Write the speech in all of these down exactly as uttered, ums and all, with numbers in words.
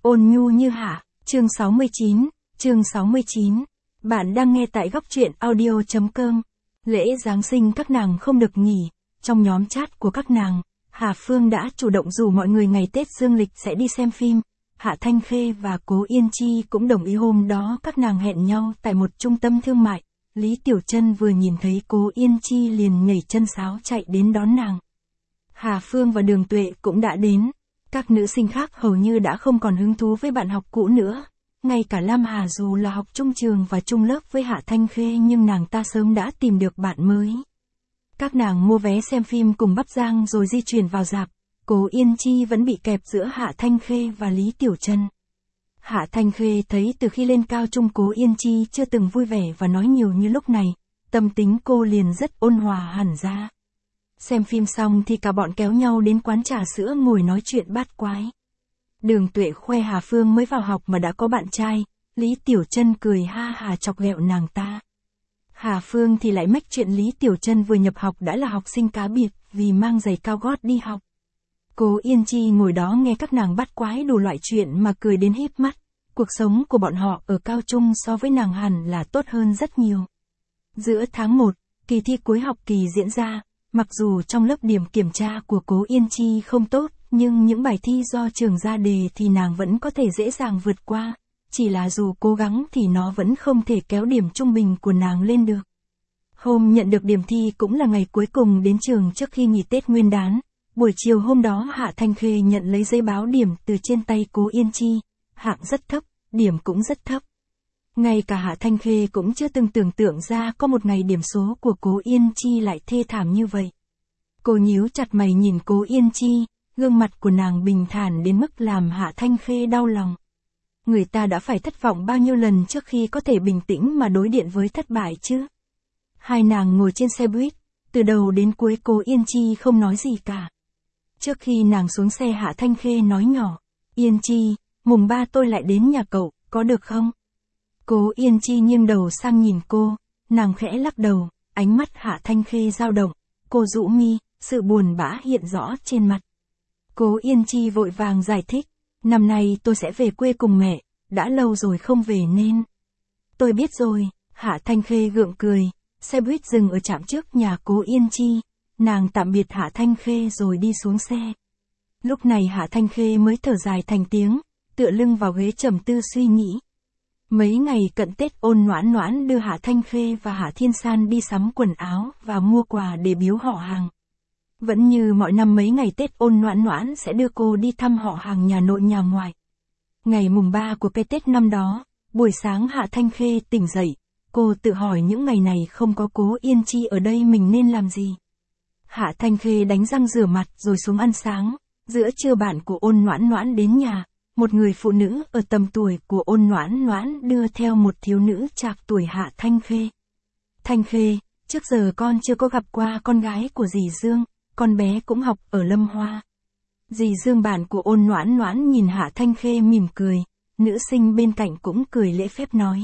Ôn nhu như Hạ, chương sáu mươi chín, chương sáu mươi chín. Bạn đang nghe tại góc truyện audio chấm com. Lễ Giáng sinh các nàng không được nghỉ, trong nhóm chat của các nàng, Hà Phương đã chủ động rủ mọi người ngày Tết dương lịch sẽ đi xem phim. Hạ Thanh Khê và Cố Yên Chi cũng đồng ý hôm đó các nàng hẹn nhau tại một trung tâm thương mại. Lý Tiểu Trân vừa nhìn thấy Cố Yên Chi liền nhảy chân sáo chạy đến đón nàng. Hà Phương và Đường Tuệ cũng đã đến. Các nữ sinh khác hầu như đã không còn hứng thú với bạn học cũ nữa. Ngay cả Lam Hà dù là học chung trường và chung lớp với Hạ Thanh Khê nhưng nàng ta sớm đã tìm được bạn mới. Các nàng mua vé xem phim cùng Bắc Giang rồi di chuyển vào rạp. Cố Yên Chi vẫn bị kẹp giữa Hạ Thanh Khê và Lý Tiểu Trân. Hạ Thanh Khê thấy từ khi lên cao trung Cố Yên Chi chưa từng vui vẻ và nói nhiều như lúc này, tâm tính cô liền rất ôn hòa hẳn ra. Xem phim xong thì cả bọn kéo nhau đến quán trà sữa ngồi nói chuyện bát quái. Đường Tuệ khoe Hà Phương mới vào học mà đã có bạn trai, Lý Tiểu Trân cười ha hà chọc ghẹo nàng ta. Hà Phương thì lại mách chuyện Lý Tiểu Trân vừa nhập học đã là học sinh cá biệt vì mang giày cao gót đi học. Cố Yên Chi ngồi đó nghe các nàng bát quái đủ loại chuyện mà cười đến híp mắt. Cuộc sống của bọn họ ở cao trung so với nàng hẳn là tốt hơn rất nhiều. Giữa tháng một, kỳ thi cuối học kỳ diễn ra. Mặc dù trong lớp điểm kiểm tra của Cố Yên Chi không tốt, nhưng những bài thi do trường ra đề thì nàng vẫn có thể dễ dàng vượt qua. Chỉ là dù cố gắng thì nó vẫn không thể kéo điểm trung bình của nàng lên được. Hôm nhận được điểm thi cũng là ngày cuối cùng đến trường trước khi nghỉ Tết Nguyên đán. Buổi chiều hôm đó Hạ Thanh Khê nhận lấy giấy báo điểm từ trên tay Cố Yên Chi. Hạng rất thấp, điểm cũng rất thấp. Ngay cả Hạ Thanh Khê cũng chưa từng tưởng tượng ra có một ngày điểm số của Cố Yên Chi lại thê thảm như vậy. Cô nhíu chặt mày nhìn Cố Yên Chi, gương mặt của nàng bình thản đến mức làm Hạ Thanh Khê đau lòng. Người ta đã phải thất vọng bao nhiêu lần trước khi có thể bình tĩnh mà đối diện với thất bại chứ. Hai nàng ngồi trên xe buýt, từ đầu đến cuối Cố Yên Chi không nói gì cả. Trước khi nàng xuống xe Hạ Thanh Khê nói nhỏ, Yên Chi, mùng ba tôi lại đến nhà cậu, có được không? Cố Yên Chi nghiêng đầu sang nhìn cô, nàng khẽ lắc đầu, ánh mắt Hạ Thanh Khê dao động, cô rũ mi, sự buồn bã hiện rõ trên mặt. Cố Yên Chi vội vàng giải thích, năm nay tôi sẽ về quê cùng mẹ, đã lâu rồi không về nên. Tôi biết rồi, Hạ Thanh Khê gượng cười, xe buýt dừng ở trạm trước nhà Cố Yên Chi, nàng tạm biệt Hạ Thanh Khê rồi đi xuống xe. Lúc này Hạ Thanh Khê mới thở dài thành tiếng, tựa lưng vào ghế trầm tư suy nghĩ. Mấy ngày cận Tết Ôn Noãn Noãn đưa Hạ Thanh Khê và Hạ Thiên San đi sắm quần áo và mua quà để biếu họ hàng. Vẫn như mọi năm mấy ngày Tết Ôn Noãn Noãn sẽ đưa cô đi thăm họ hàng nhà nội nhà ngoại. Ngày mùng ba của cái Tết năm đó, buổi sáng Hạ Thanh Khê tỉnh dậy, cô tự hỏi những ngày này không có Cố Yên Chi ở đây mình nên làm gì. Hạ Thanh Khê đánh răng rửa mặt rồi xuống ăn sáng, giữa trưa bạn của Ôn Noãn Noãn đến nhà. Một người phụ nữ ở tầm tuổi của Ôn Noãn Noãn đưa theo một thiếu nữ trạc tuổi Hạ Thanh Khê. Thanh Khê, trước giờ con chưa có gặp qua con gái của dì Dương, con bé cũng học ở Lâm Hoa. Dì Dương bạn của Ôn Noãn Noãn nhìn Hạ Thanh Khê mỉm cười, nữ sinh bên cạnh cũng cười lễ phép nói.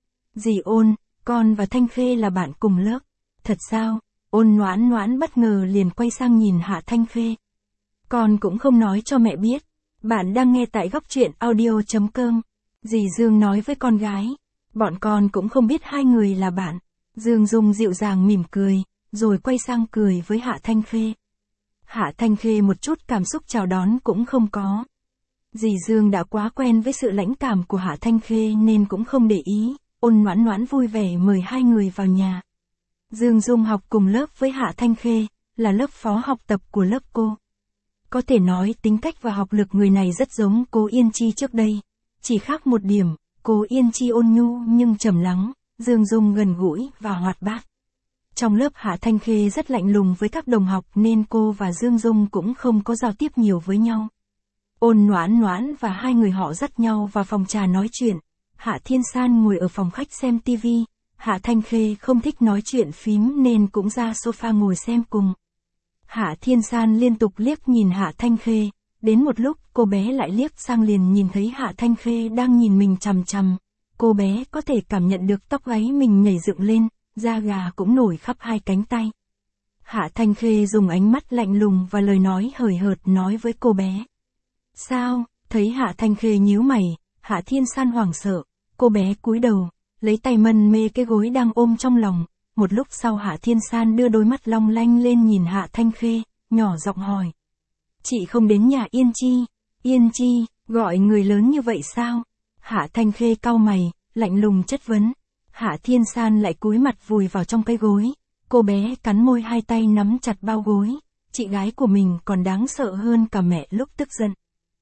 Dì Ôn, con và Thanh Khê là bạn cùng lớp. Thật sao? Ôn Noãn Noãn bất ngờ liền quay sang nhìn Hạ Thanh Khê. Con cũng không nói cho mẹ biết. Bạn đang nghe tại góc truyện audio chấm com. Dì Dương nói với con gái. Bọn con cũng không biết hai người là bạn. Dương Dung dịu dàng mỉm cười, rồi quay sang cười với Hạ Thanh Khê. Hạ Thanh Khê một chút cảm xúc chào đón cũng không có. Dì Dương đã quá quen với sự lãnh cảm của Hạ Thanh Khê nên cũng không để ý. Ôn Noãn Noãn vui vẻ mời hai người vào nhà. Dương Dung học cùng lớp với Hạ Thanh Khê, là lớp phó học tập của lớp cô. Có thể nói tính cách và học lực người này rất giống Cố Yên Chi trước đây. Chỉ khác một điểm, Cố Yên Chi ôn nhu nhưng trầm lắng, Dương Dung gần gũi và hoạt bát. Trong lớp Hạ Thanh Khê rất lạnh lùng với các đồng học nên cô và Dương Dung cũng không có giao tiếp nhiều với nhau. Ôn Noãn Noãn và hai người họ dắt nhau vào phòng trà nói chuyện. Hạ Thiên San ngồi ở phòng khách xem tivi. Hạ Thanh Khê không thích nói chuyện phím nên cũng ra sofa ngồi xem cùng. Hạ Thiên San liên tục liếc nhìn Hạ Thanh Khê, đến một lúc cô bé lại liếc sang liền nhìn thấy Hạ Thanh Khê đang nhìn mình chằm chằm. Cô bé có thể cảm nhận được tóc gáy mình nhảy dựng lên, da gà cũng nổi khắp hai cánh tay. Hạ Thanh Khê dùng ánh mắt lạnh lùng và lời nói hời hợt nói với cô bé. Sao, Thấy Hạ Thanh Khê nhíu mày, Hạ Thiên San hoảng sợ, cô bé cúi đầu, lấy tay mân mê cái gối đang ôm trong lòng. Một lúc sau Hạ Thiên San đưa đôi mắt long lanh lên nhìn Hạ Thanh Khê, nhỏ giọng hỏi. Chị không đến nhà Yên Chi, Yên Chi, gọi người lớn như vậy sao? Hạ Thanh Khê cau mày, lạnh lùng chất vấn. Hạ Thiên San lại cúi mặt vùi vào trong cái gối, cô bé cắn môi hai tay nắm chặt bao gối, chị gái của mình còn đáng sợ hơn cả mẹ lúc tức giận.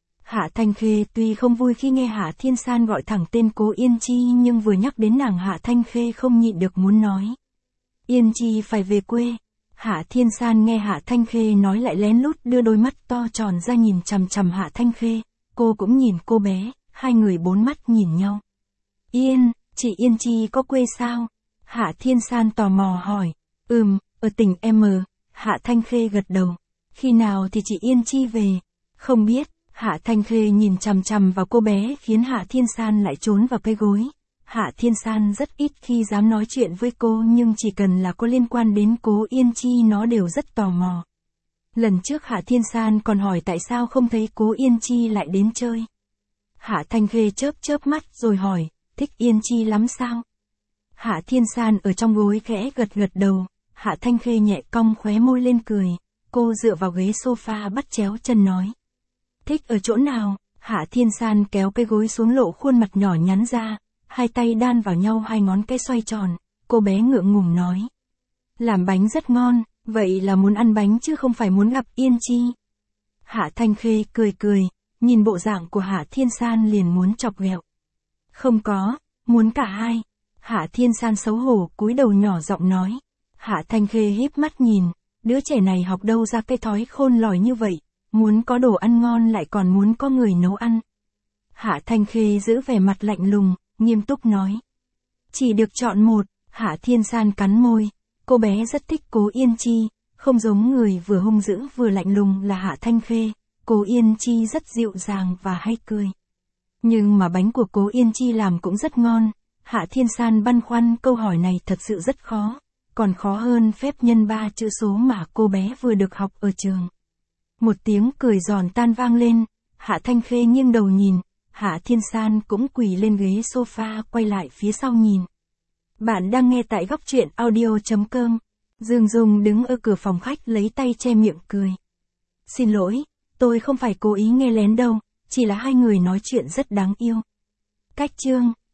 Hạ Thanh Khê tuy không vui khi nghe Hạ Thiên San gọi thẳng tên Cố Yên Chi nhưng vừa nhắc đến nàng Hạ Thanh Khê không nhịn được muốn nói. Yên Chi phải về quê. Hạ Thiên San nghe Hạ Thanh Khê nói lại lén lút đưa đôi mắt to tròn ra nhìn chằm chằm Hạ Thanh Khê, cô cũng nhìn cô bé, hai người bốn mắt nhìn nhau. Yên, chị Yên Chi có quê sao? Hạ Thiên San tò mò hỏi. Ừm, ở tỉnh M. Hạ Thanh Khê gật đầu. Khi nào thì chị Yên Chi về? Không biết. Hạ Thanh Khê nhìn chằm chằm vào cô bé khiến Hạ Thiên San lại trốn vào cái gối. Hạ Thiên San rất ít khi dám nói chuyện với cô nhưng chỉ cần là có liên quan đến Cố Yên Chi nó đều rất tò mò. Lần trước Hạ Thiên San còn hỏi tại sao không thấy Cố Yên Chi lại đến chơi. Hạ Thanh Khê chớp chớp mắt rồi hỏi, thích Yên Chi lắm sao? Hạ Thiên San ở trong gối khẽ gật gật đầu, Hạ Thanh Khê nhẹ cong khóe môi lên cười, cô dựa vào ghế sofa bắt chéo chân nói. Thích ở chỗ nào? Hạ Thiên San kéo cái gối xuống lộ khuôn mặt nhỏ nhắn ra, hai tay đan vào nhau hai ngón cái xoay tròn, cô bé ngượng ngùng nói. Làm bánh rất ngon, vậy là muốn ăn bánh chứ không phải muốn gặp Yên Chi. Hạ Thanh Khê cười cười, nhìn bộ dạng của Hạ Thiên San liền muốn chọc ghẹo. Không có, muốn cả hai. Hạ Thiên San xấu hổ cúi đầu nhỏ giọng nói. Hạ Thanh Khê híp mắt nhìn, đứa trẻ này học đâu ra cái thói khôn lỏi như vậy, muốn có đồ ăn ngon lại còn muốn có người nấu ăn. Hạ Thanh Khê giữ vẻ mặt lạnh lùng, nghiêm túc nói. Chỉ được chọn một. Hạ Thiên San cắn môi, cô bé rất thích Cố Yên Chi, không giống người vừa hung dữ vừa lạnh lùng là Hạ Thanh Khê, Cố Yên Chi rất dịu dàng và hay cười. Nhưng mà bánh của Cố Yên Chi làm cũng rất ngon. Hạ Thiên San băn khoăn câu hỏi này thật sự rất khó, còn khó hơn phép nhân ba chữ số mà cô bé vừa được học ở trường. Một tiếng cười giòn tan vang lên, Hạ Thanh Khê nghiêng đầu nhìn, Hạ Thiên San cũng quỳ lên ghế sofa quay lại phía sau nhìn. Bạn đang nghe tại góc truyện audio chấm com. Dương Dung đứng ở cửa phòng khách lấy tay che miệng cười. Xin lỗi, tôi không phải cố ý nghe lén đâu, chỉ là hai người nói chuyện rất đáng yêu. Cách chương